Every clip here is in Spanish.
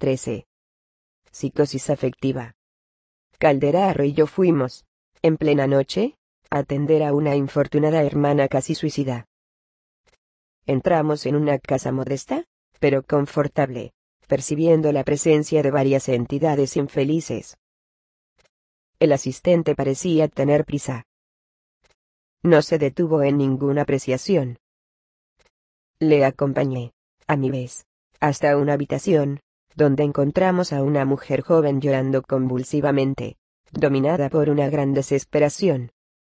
13. Psicosis afectiva. Calderaro y yo fuimos, en plena noche, a atender a una infortunada hermana casi suicida. Entramos en una casa modesta, pero confortable, percibiendo la presencia de varias entidades infelices. El asistente parecía tener prisa. No se detuvo en ninguna apreciación. Le acompañé, a mi vez, hasta una habitación, donde encontramos a una mujer joven llorando convulsivamente, dominada por una gran desesperación.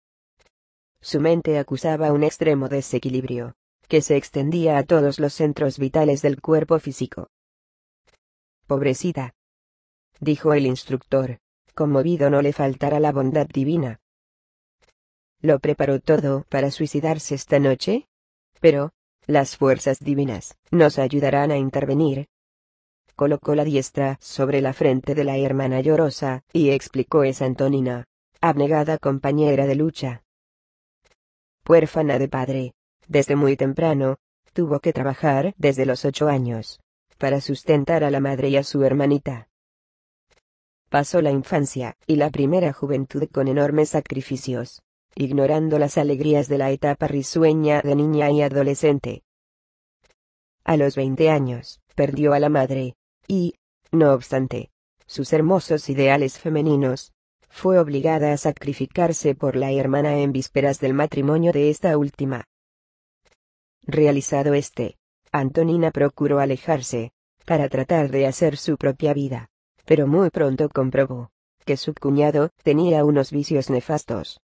Su mente acusaba un extremo desequilibrio, que se extendía a todos los centros vitales del cuerpo físico. «Pobrecita», dijo el instructor, conmovido. No le faltará la bondad divina. ¿Lo preparó todo para suicidarse esta noche? Pero las fuerzas divinas nos ayudarán a intervenir. Colocó la diestra sobre la frente de la hermana llorosa, y explicó: es Antonina, abnegada compañera de lucha. Huérfana de padre, desde muy temprano, tuvo que trabajar desde los 8 años, para sustentar a la madre y a su hermanita. Pasó la infancia y la primera juventud con enormes sacrificios, ignorando las alegrías de la etapa risueña de niña y adolescente. A los 20 años, perdió a la madre, y, no obstante, sus hermosos ideales femeninos, fue obligada a sacrificarse por la hermana en vísperas del matrimonio de esta última. Realizado Antonina procuró alejarse, para tratar de hacer su propia vida, pero muy pronto comprobó que su cuñado tenía unos vicios nefastos.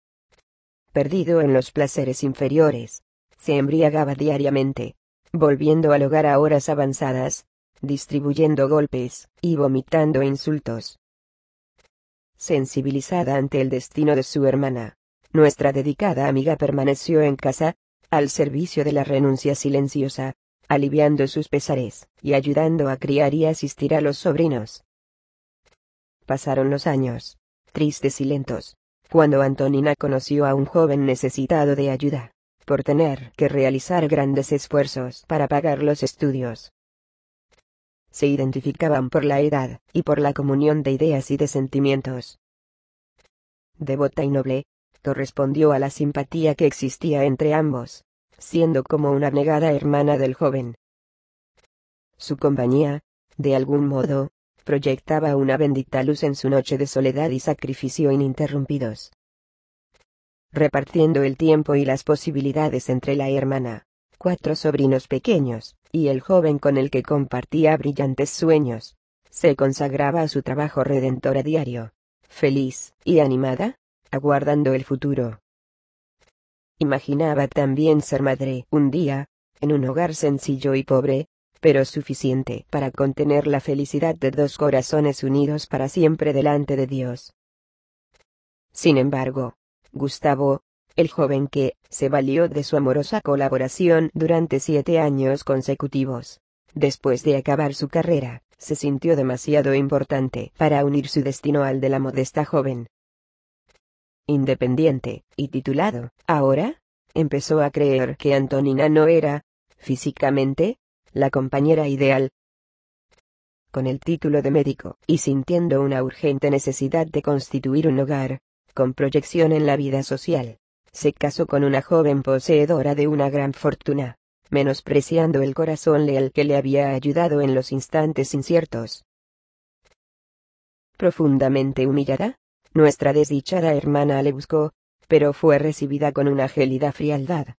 Perdido en los placeres inferiores, se embriagaba diariamente, volviendo al hogar a horas avanzadas, distribuyendo golpes y vomitando insultos. Sensibilizada ante el destino de su hermana, nuestra dedicada amiga permaneció en casa, al servicio de la renuncia silenciosa, aliviando sus pesares y ayudando a criar y asistir a los sobrinos. Pasaron los años, tristes y lentos, cuando Antonina conoció a un joven necesitado de ayuda, por tener que realizar grandes esfuerzos para pagar los estudios. Se identificaban por la edad y por la comunión de ideas y de sentimientos. Devota y noble, correspondió a la simpatía que existía entre ambos, siendo como una abnegada hermana del joven. Su compañía, de algún modo, proyectaba una bendita luz en su noche de soledad y sacrificio ininterrumpidos. Repartiendo el tiempo y las posibilidades entre la hermana, 4 sobrinos pequeños, y el joven con el que compartía brillantes sueños, se consagraba a su trabajo redentor a diario, feliz y animada, aguardando el futuro. Imaginaba también ser madre un día, en un hogar sencillo y pobre, pero suficiente para contener la felicidad de 2 corazones unidos para siempre delante de Dios. Sin embargo, Gustavo, el joven que se valió de su amorosa colaboración durante 7 años consecutivos, después de acabar su carrera, se sintió demasiado importante para unir su destino al de la modesta joven. Independiente y titulado, ahora, empezó a creer que Antonina no era, físicamente, la compañera ideal. Con el título de médico, y sintiendo una urgente necesidad de constituir un hogar, con proyección en la vida social, se casó con una joven poseedora de una gran fortuna, menospreciando el corazón leal que le había ayudado en los instantes inciertos. Profundamente humillada, nuestra desdichada hermana le buscó, pero fue recibida con una gélida frialdad.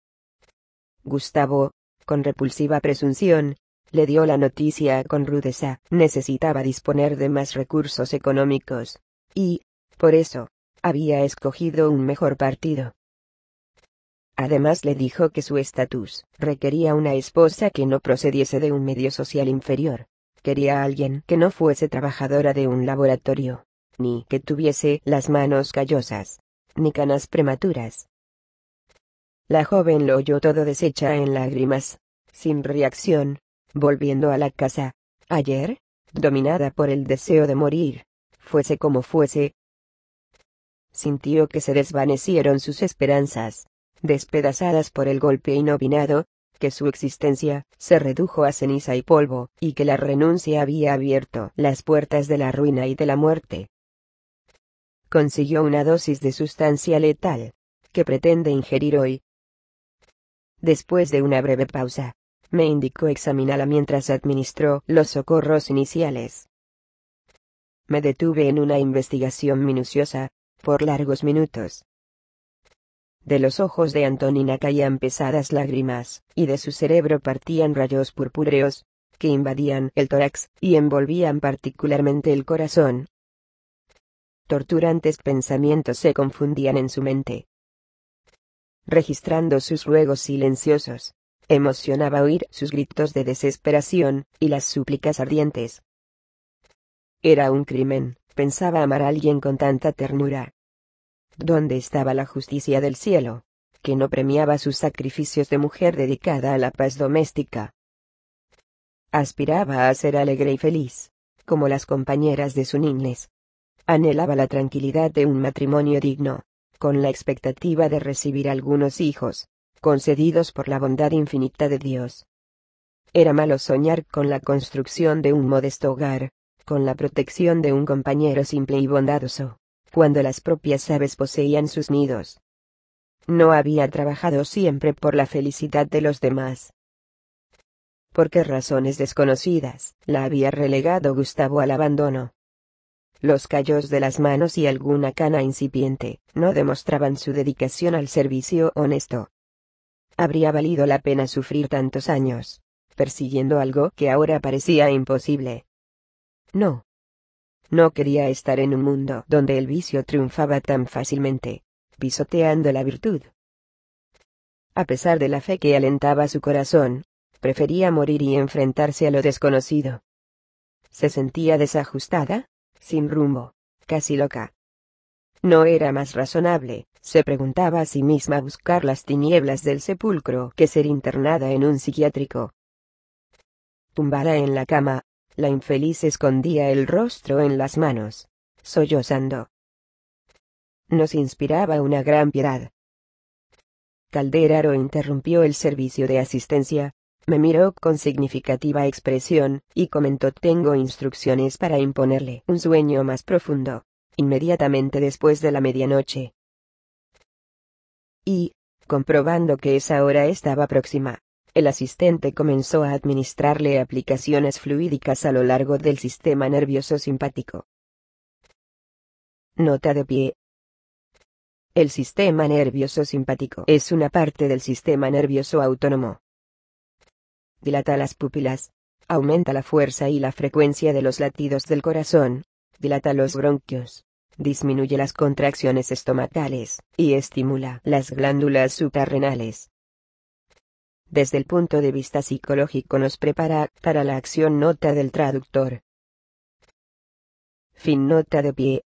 Gustavo, con repulsiva presunción, le dio la noticia con rudeza: necesitaba disponer de más recursos económicos, y, por eso, había escogido un mejor partido. Además le dijo que su estatus requería una esposa que no procediese de un medio social inferior. Quería a alguien que no fuese trabajadora de un laboratorio, ni que tuviese las manos callosas, ni canas prematuras. La joven lo oyó todo deshecha en lágrimas, sin reacción, volviendo a la casa. Ayer, dominada por el deseo de morir, fuese como fuese, sintió que se desvanecieron sus esperanzas, despedazadas por el golpe inopinado, que su existencia se redujo a ceniza y polvo, y que la renuncia había abierto las puertas de la ruina y de la muerte. Consiguió una dosis de sustancia letal, que pretende ingerir hoy. Después de una breve pausa, me indicó examinarla mientras administró los socorros iniciales. Me detuve en una investigación minuciosa, por largos minutos. De los ojos de Antonina caían pesadas lágrimas, y de su cerebro partían rayos purpúreos, que invadían el tórax, y envolvían particularmente el corazón. Torturantes pensamientos se confundían en su mente. Registrando sus ruegos silenciosos, emocionaba oír sus gritos de desesperación, y las súplicas ardientes. Era un crimen, pensaba, amar a alguien con tanta ternura. ¿Dónde estaba la justicia del cielo, que no premiaba sus sacrificios de mujer dedicada a la paz doméstica? Aspiraba a ser alegre y feliz, como las compañeras de su niñez. Anhelaba la tranquilidad de un matrimonio digno, con la expectativa de recibir algunos hijos, concedidos por la bondad infinita de Dios. Era malo soñar con la construcción de un modesto hogar, con la protección de un compañero simple y bondadoso, cuando las propias aves poseían sus nidos. No había trabajado siempre por la felicidad de los demás. ¿Por qué razones desconocidas la había relegado Gustavo al abandono? Los callos de las manos y alguna cana incipiente no demostraban su dedicación al servicio honesto. Habría valido la pena sufrir tantos años, persiguiendo algo que ahora parecía imposible. No. No quería estar en un mundo donde el vicio triunfaba tan fácilmente, pisoteando la virtud. A pesar de la fe que alentaba su corazón, prefería morir y enfrentarse a lo desconocido. Se sentía desajustada, sin rumbo, casi loca. ¿No era más razonable, se preguntaba a sí misma, buscar las tinieblas del sepulcro que ser internada en un psiquiátrico? Tumbada en la cama, la infeliz escondía el rostro en las manos, sollozando. Nos inspiraba una gran piedad. Calderaro interrumpió el servicio de asistencia, me miró con significativa expresión, y comentó: tengo instrucciones para imponerle un sueño más profundo, inmediatamente después de la medianoche. Y, comprobando que esa hora estaba próxima, el asistente comenzó a administrarle aplicaciones fluídicas a lo largo del sistema nervioso simpático. Nota de pie. El sistema nervioso simpático es una parte del sistema nervioso autónomo. Dilata las pupilas, aumenta la fuerza y la frecuencia de los latidos del corazón, dilata los bronquios, disminuye las contracciones estomacales, y estimula las glándulas suprarrenales. Desde el punto de vista psicológico nos prepara para la acción. Nota del traductor. Fin. Nota de pie.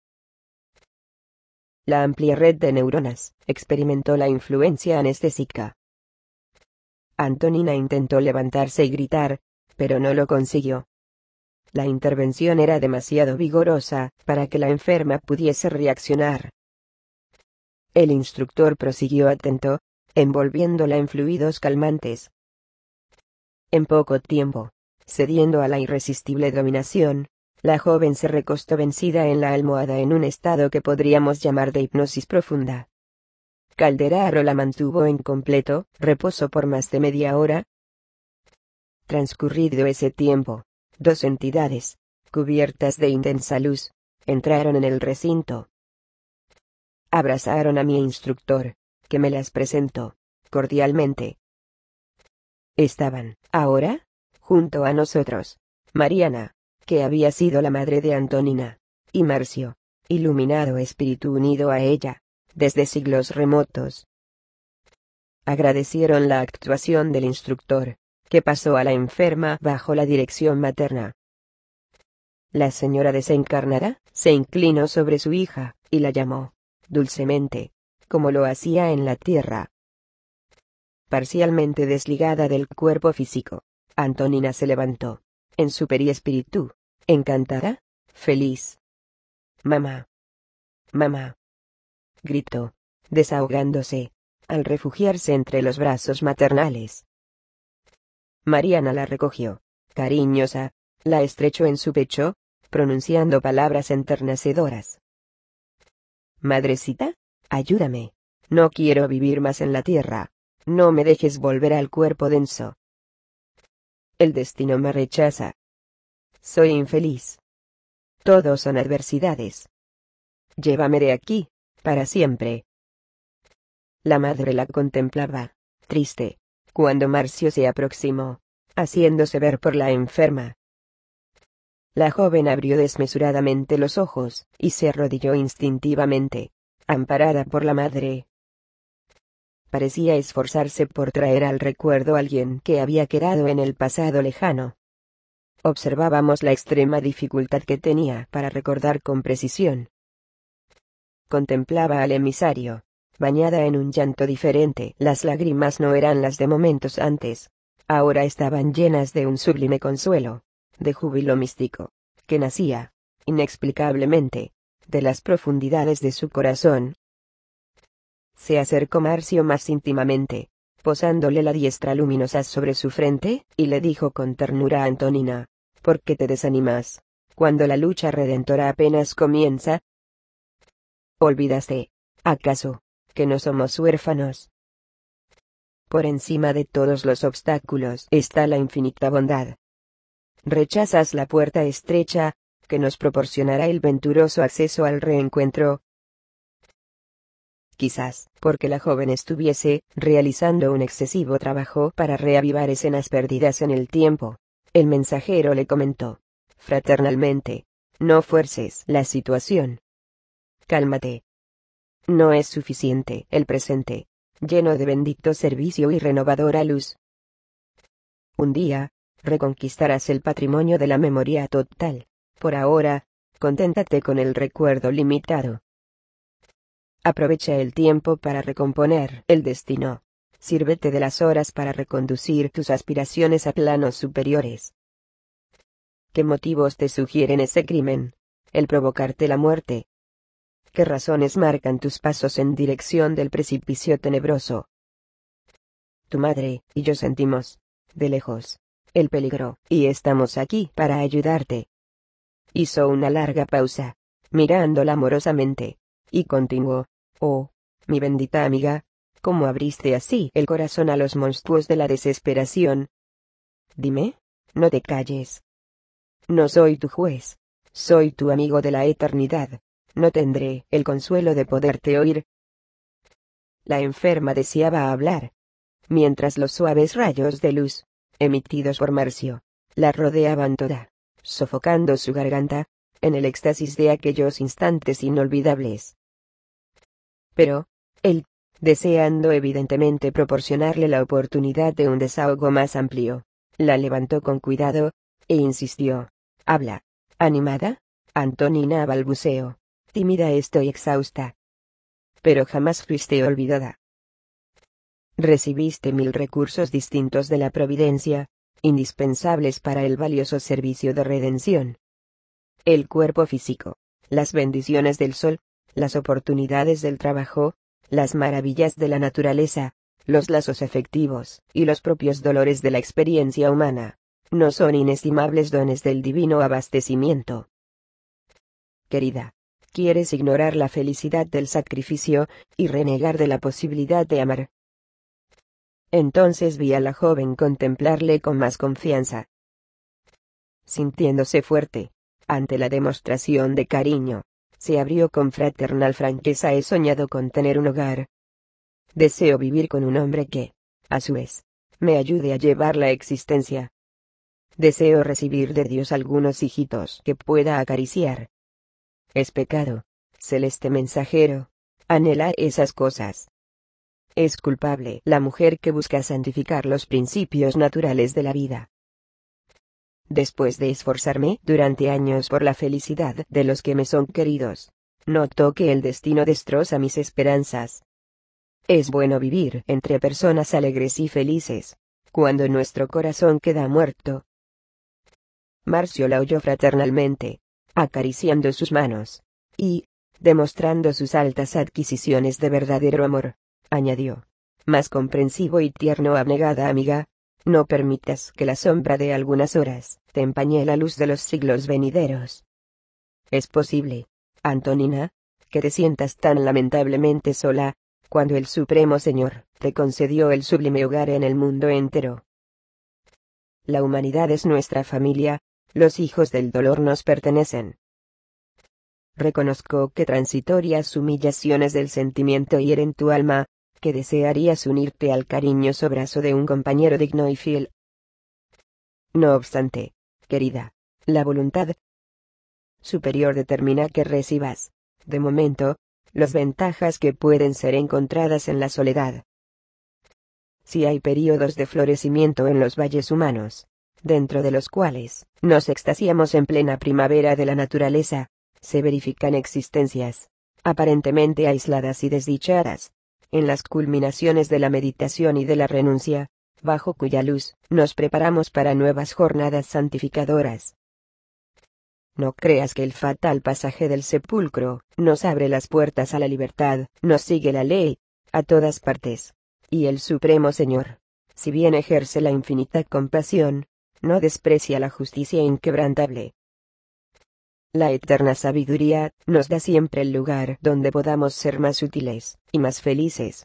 La amplia red de neuronas experimentó la influencia anestésica. Antonina intentó levantarse y gritar, pero no lo consiguió. La intervención era demasiado vigorosa para que la enferma pudiese reaccionar. El instructor prosiguió atento, envolviéndola en fluidos calmantes. En poco tiempo, cediendo a la irresistible dominación, la joven se recostó vencida en la almohada en un estado que podríamos llamar de hipnosis profunda. Calderaro la mantuvo en completo reposo por más de media hora. Transcurrido ese tiempo, dos entidades, cubiertas de intensa luz, entraron en el recinto. Abrazaron a mi instructor, que me las presentó, cordialmente. Estaban, ahora, junto a nosotros, Mariana, que había sido la madre de Antonina, y Marcio, iluminado espíritu unido a ella, desde siglos remotos. Agradecieron la actuación del instructor, que pasó a la enferma bajo la dirección materna. La señora desencarnada se inclinó sobre su hija, y la llamó, dulcemente, como lo hacía en la tierra. Parcialmente desligada del cuerpo físico, Antonina se levantó, en su periespíritu, encantada, feliz. «Mamá. Mamá», gritó, desahogándose, al refugiarse entre los brazos maternales. Mariana la recogió, cariñosa, la estrechó en su pecho, pronunciando palabras enternecedoras. Madrecita, ayúdame. No quiero vivir más en la tierra. No me dejes volver al cuerpo denso. El destino me rechaza. Soy infeliz. Todo son adversidades. Llévame de aquí, para siempre. La madre la contemplaba, triste, cuando Marcio se aproximó, haciéndose ver por la enferma. La joven abrió desmesuradamente los ojos, y se arrodilló instintivamente, amparada por la madre. Parecía esforzarse por traer al recuerdo a alguien que había quedado en el pasado lejano. Observábamos la extrema dificultad que tenía para recordar con precisión. Contemplaba al emisario, bañada en un llanto diferente. Las lágrimas no eran las de momentos antes. Ahora estaban llenas de un sublime consuelo, de júbilo místico, que nacía, inexplicablemente, de las profundidades de su corazón. Se acercó Marcio más íntimamente, posándole la diestra luminosa sobre su frente, y le dijo con ternura a Antonina: ¿por qué te desanimas, cuando la lucha redentora apenas comienza? ¿Olvidaste, acaso, que no somos huérfanos? Por encima de todos los obstáculos está la infinita bondad. Rechazas la puerta estrecha, que nos proporcionará el venturoso acceso al reencuentro. Quizás, porque la joven estuviese realizando un excesivo trabajo para reavivar escenas perdidas en el tiempo, el mensajero le comentó, fraternalmente: no fuerces la situación. Cálmate. No es suficiente el presente, lleno de bendito servicio y renovadora luz. Un día, reconquistarás el patrimonio de la memoria total. Por ahora, conténtate con el recuerdo limitado. Aprovecha el tiempo para recomponer el destino. Sírvete de las horas para reconducir tus aspiraciones a planos superiores. ¿Qué motivos te sugieren ese crimen? El provocarte la muerte. ¿Qué razones marcan tus pasos en dirección del precipicio tenebroso? Tu madre y yo sentimos, de lejos, el peligro, y estamos aquí para ayudarte. Hizo una larga pausa, mirándola amorosamente, y continuó: oh, mi bendita amiga, ¿cómo abriste así el corazón a los monstruos de la desesperación? Dime, no te calles. No soy tu juez, soy tu amigo de la eternidad. No tendré el consuelo de poderte oír. La enferma deseaba hablar, mientras los suaves rayos de luz, emitidos por Marcio, la rodeaban toda, sofocando su garganta, en el éxtasis de aquellos instantes inolvidables. Pero, él, deseando evidentemente proporcionarle la oportunidad de un desahogo más amplio, la levantó con cuidado, e insistió: habla, animada. Antonina balbuceó: tímida, estoy exhausta. Pero jamás fuiste olvidada. Recibiste 1000 recursos distintos de la providencia, indispensables para el valioso servicio de redención. El cuerpo físico, las bendiciones del sol, las oportunidades del trabajo, las maravillas de la naturaleza, los lazos efectivos, y los propios dolores de la experiencia humana, no son inestimables dones del divino abastecimiento. Querida, ¿quieres ignorar la felicidad del sacrificio, y renegar de la posibilidad de amar? Entonces vi a la joven contemplarle con más confianza. Sintiéndose fuerte, ante la demostración de cariño, se abrió con fraternal franqueza: he soñado con tener un hogar. Deseo vivir con un hombre que, a su vez, me ayude a llevar la existencia. Deseo recibir de Dios algunos hijitos que pueda acariciar. Es pecado, celeste mensajero, anhela esas cosas. Es culpable la mujer que busca santificar los principios naturales de la vida. Después de esforzarme durante años por la felicidad de los que me son queridos, noto que el destino destroza mis esperanzas. Es bueno vivir entre personas alegres y felices, cuando nuestro corazón queda muerto. Marcio la oyó fraternalmente, acariciando sus manos, y, demostrando sus altas adquisiciones de verdadero amor, añadió: más comprensivo y tierno, abnegada amiga, No permitas que la sombra de algunas horas te empañe la luz de los siglos venideros. Es posible, Antonina, que te sientas tan lamentablemente sola, cuando el Supremo Señor te concedió el sublime hogar en el mundo entero. La humanidad es nuestra familia, los hijos del dolor nos pertenecen. Reconozco que transitorias humillaciones del sentimiento hieren tu alma, que desearías unirte al cariñoso brazo de un compañero digno y fiel. No obstante, querida, la voluntad superior determina que recibas, de momento, las ventajas que pueden ser encontradas en la soledad. Si hay períodos de florecimiento en los valles humanos, dentro de los cuales nos extasiamos en plena primavera de la naturaleza, se verifican existencias, aparentemente aisladas y desdichadas, en las culminaciones de la meditación y de la renuncia, bajo cuya luz nos preparamos para nuevas jornadas santificadoras. No creas que el fatal pasaje del sepulcro nos abre las puertas a la libertad, nos sigue la ley, a todas partes. Y el Supremo Señor, si bien ejerce la infinita compasión, no desprecia la justicia inquebrantable. La eterna sabiduría nos da siempre el lugar donde podamos ser más útiles y más felices.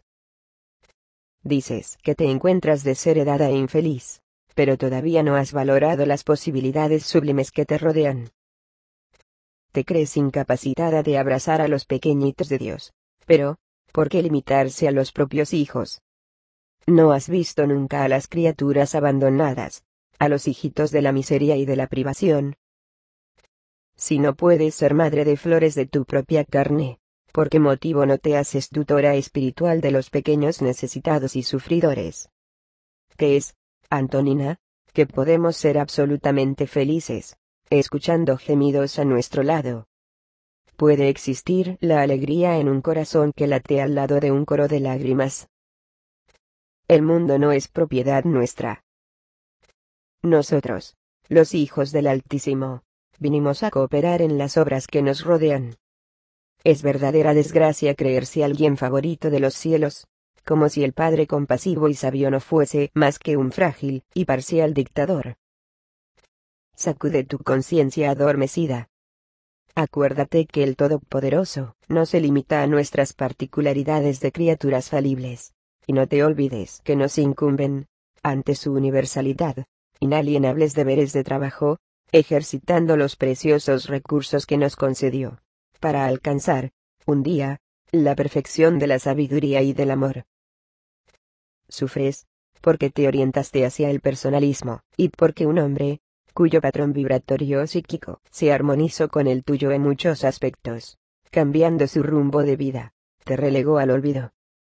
Dices que te encuentras desheredada e infeliz, pero todavía no has valorado las posibilidades sublimes que te rodean. Te crees incapacitada de abrazar a los pequeñitos de Dios, pero, ¿por qué limitarse a los propios hijos? No has visto nunca a las criaturas abandonadas, a los hijitos de la miseria y de la privación. Si no puedes ser madre de flores de tu propia carne, ¿por qué motivo no te haces tutora espiritual de los pequeños necesitados y sufridores? ¿Qué es, Antonina, que podemos ser absolutamente felices, escuchando gemidos a nuestro lado? ¿Puede existir la alegría en un corazón que late al lado de un coro de lágrimas? El mundo no es propiedad nuestra. Nosotros, los hijos del Altísimo, vinimos a cooperar en las obras que nos rodean. Es verdadera desgracia creerse alguien favorito de los cielos, como si el Padre compasivo y sabio no fuese más que un frágil y parcial dictador. Sacude tu conciencia adormecida. Acuérdate que el Todopoderoso no se limita a nuestras particularidades de criaturas falibles, y no te olvides que nos incumben, ante su universalidad, inalienables deberes de trabajo, ejercitando los preciosos recursos que nos concedió, para alcanzar, un día, la perfección de la sabiduría y del amor. Sufres, porque te orientaste hacia el personalismo, y porque un hombre, cuyo patrón vibratorio psíquico se armonizó con el tuyo en muchos aspectos, cambiando su rumbo de vida, te relegó al olvido.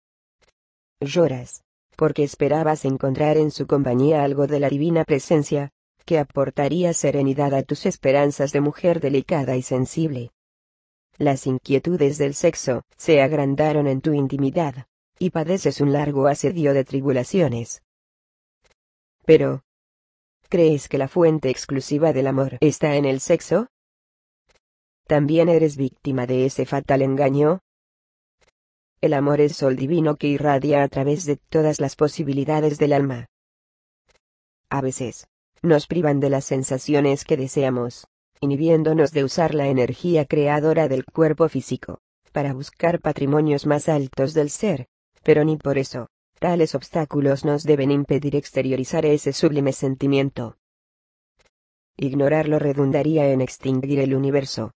Lloras, porque esperabas encontrar en su compañía algo de la divina presencia, que aportaría serenidad a tus esperanzas de mujer delicada y sensible. Las inquietudes del sexo se agrandaron en tu intimidad, y padeces un largo asedio de tribulaciones. Pero, ¿crees que la fuente exclusiva del amor está en el sexo? ¿También eres víctima de ese fatal engaño? El amor es sol divino que irradia a través de todas las posibilidades del alma. A veces, nos privan de las sensaciones que deseamos, inhibiéndonos de usar la energía creadora del cuerpo físico, para buscar patrimonios más altos del ser, pero ni por eso, tales obstáculos nos deben impedir exteriorizar ese sublime sentimiento. Ignorarlo redundaría en extinguir el universo.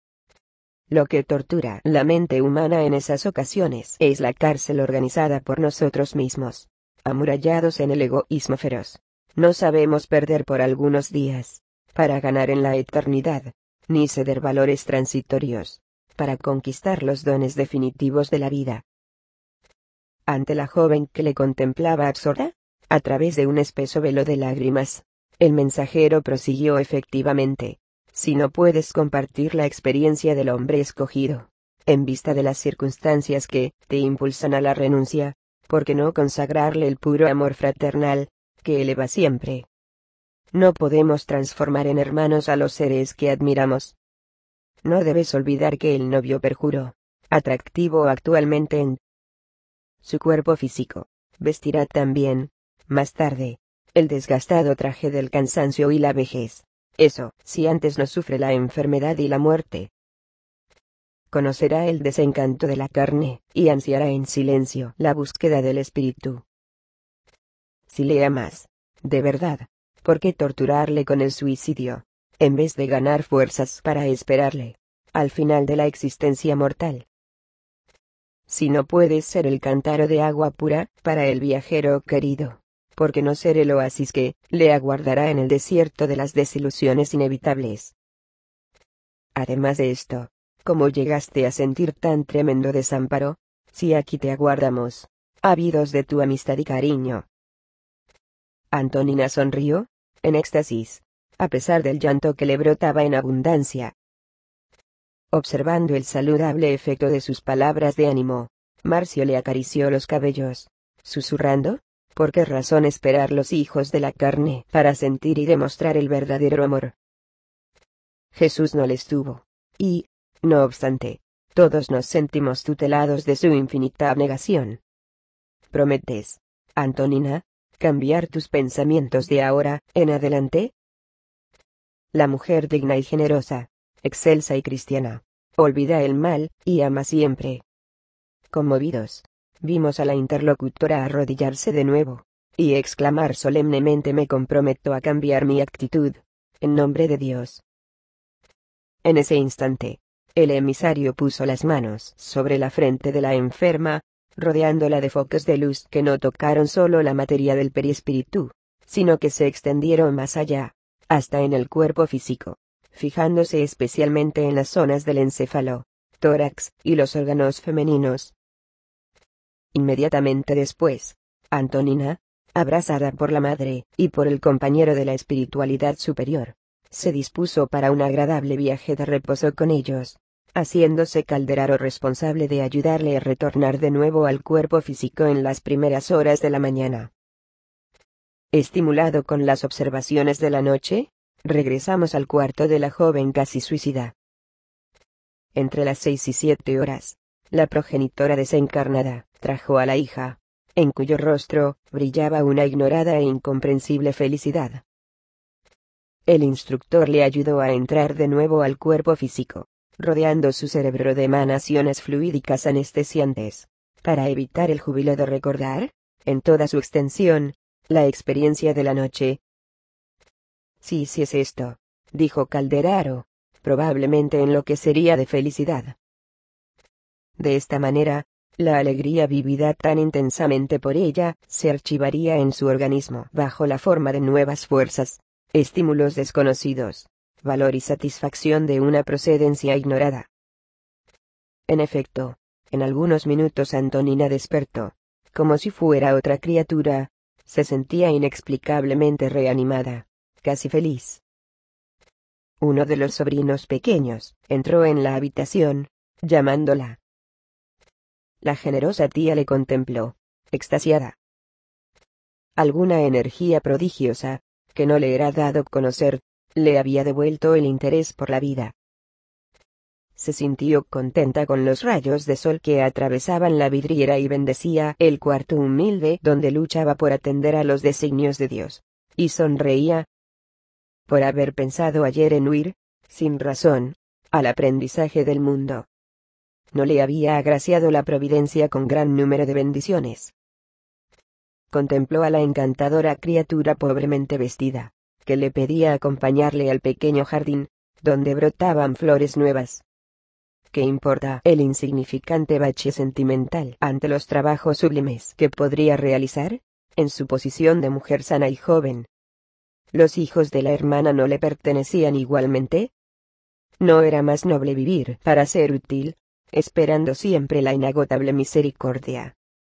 Lo que tortura la mente humana en esas ocasiones es la cárcel organizada por nosotros mismos, amurallados en el egoísmo feroz. No sabemos perder por algunos días, para ganar en la eternidad, ni ceder valores transitorios, para conquistar los dones definitivos de la vida. Ante la joven que le contemplaba absorta, a través de un espeso velo de lágrimas, el mensajero prosiguió efectivamente. Si no puedes compartir la experiencia del hombre escogido, en vista de las circunstancias que te impulsan a la renuncia, ¿por qué no consagrarle el puro amor fraternal, que eleva siempre? No podemos transformar en hermanos a los seres que admiramos. No debes olvidar que el novio perjuró, atractivo actualmente en su cuerpo físico, vestirá también, más tarde, el desgastado traje del cansancio y la vejez. Eso, si antes no sufre la enfermedad y la muerte. Conocerá el desencanto de la carne, y ansiará en silencio la búsqueda del espíritu. Si le amas, de verdad, ¿por qué torturarle con el suicidio, en vez de ganar fuerzas para esperarle al final de la existencia mortal? Si no puedes ser el cántaro de agua pura para el viajero querido, ¿por qué no ser el oasis que le aguardará en el desierto de las desilusiones inevitables? Además de esto, ¿cómo llegaste a sentir tan tremendo desamparo, si aquí te aguardamos, ávidos de tu amistad y cariño? Antonina sonrió, en éxtasis, a pesar del llanto que le brotaba en abundancia. Observando el saludable efecto de sus palabras de ánimo, Marcio le acarició los cabellos, susurrando, ¿por qué razón esperar los hijos de la carne para sentir y demostrar el verdadero amor? Jesús no les tuvo, y, no obstante, todos nos sentimos tutelados de su infinita abnegación. ¿Prometes, Antonina, cambiar tus pensamientos de ahora en adelante? La mujer digna y generosa, excelsa y cristiana, olvida el mal, y ama siempre. Conmovidos, vimos a la interlocutora arrodillarse de nuevo, y exclamar solemnemente: me comprometo a cambiar mi actitud, en nombre de Dios. En ese instante, el emisario puso las manos sobre la frente de la enferma, rodeándola de focos de luz que no tocaron solo la materia del perispíritu, sino que se extendieron más allá, hasta en el cuerpo físico, fijándose especialmente en las zonas del encéfalo, tórax y los órganos femeninos. Inmediatamente después, Antonina, abrazada por la madre y por el compañero de la espiritualidad superior, se dispuso para un agradable viaje de reposo con ellos, haciéndose Calderaro responsable de ayudarle a retornar de nuevo al cuerpo físico en las primeras horas de la mañana. Estimulado con las observaciones de la noche, regresamos al cuarto de la joven casi suicida. Entre las 6 y 7 horas, la progenitora desencarnada trajo a la hija, en cuyo rostro brillaba una ignorada e incomprensible felicidad. El instructor le ayudó a entrar de nuevo al cuerpo físico, rodeando su cerebro de emanaciones fluídicas anestesiantes, para evitar el júbilo de recordar, en toda su extensión, la experiencia de la noche. Sí es esto, dijo Calderaro, probablemente enloquecería de felicidad. De esta manera, la alegría vivida tan intensamente por ella se archivaría en su organismo bajo la forma de nuevas fuerzas, estímulos desconocidos, valor y satisfacción de una procedencia ignorada. En efecto, en algunos minutos Antonina despertó, como si fuera otra criatura, se sentía inexplicablemente reanimada, casi feliz. Uno de los sobrinos pequeños entró en la habitación, llamándola. La generosa tía le contempló, extasiada. Alguna energía prodigiosa, que no le era dado conocer, le había devuelto el interés por la vida. Se sintió contenta con los rayos de sol que atravesaban la vidriera y bendecía el cuarto humilde donde luchaba por atender a los designios de Dios, y sonreía por haber pensado ayer en huir, sin razón, al aprendizaje del mundo. No le había agraciado la providencia con gran número de bendiciones. Contempló a la encantadora criatura pobremente vestida, que le pedía acompañarle al pequeño jardín, donde brotaban flores nuevas. ¿Qué importa el insignificante bache sentimental ante los trabajos sublimes que podría realizar, en su posición de mujer sana y joven? ¿Los hijos de la hermana no le pertenecían igualmente? ¿No era más noble vivir para ser útil, esperando siempre la inagotable misericordia?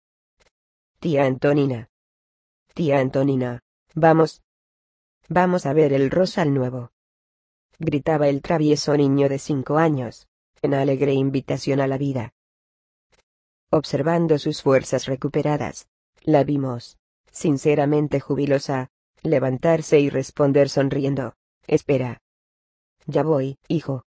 Tía Antonina. Tía Antonina, vamos. Vamos a ver el rosal nuevo. Gritaba el travieso niño de 5 años, en alegre invitación a la vida. Observando sus fuerzas recuperadas, la vimos, sinceramente jubilosa, levantarse y responder sonriendo: espera. Ya voy, hijo.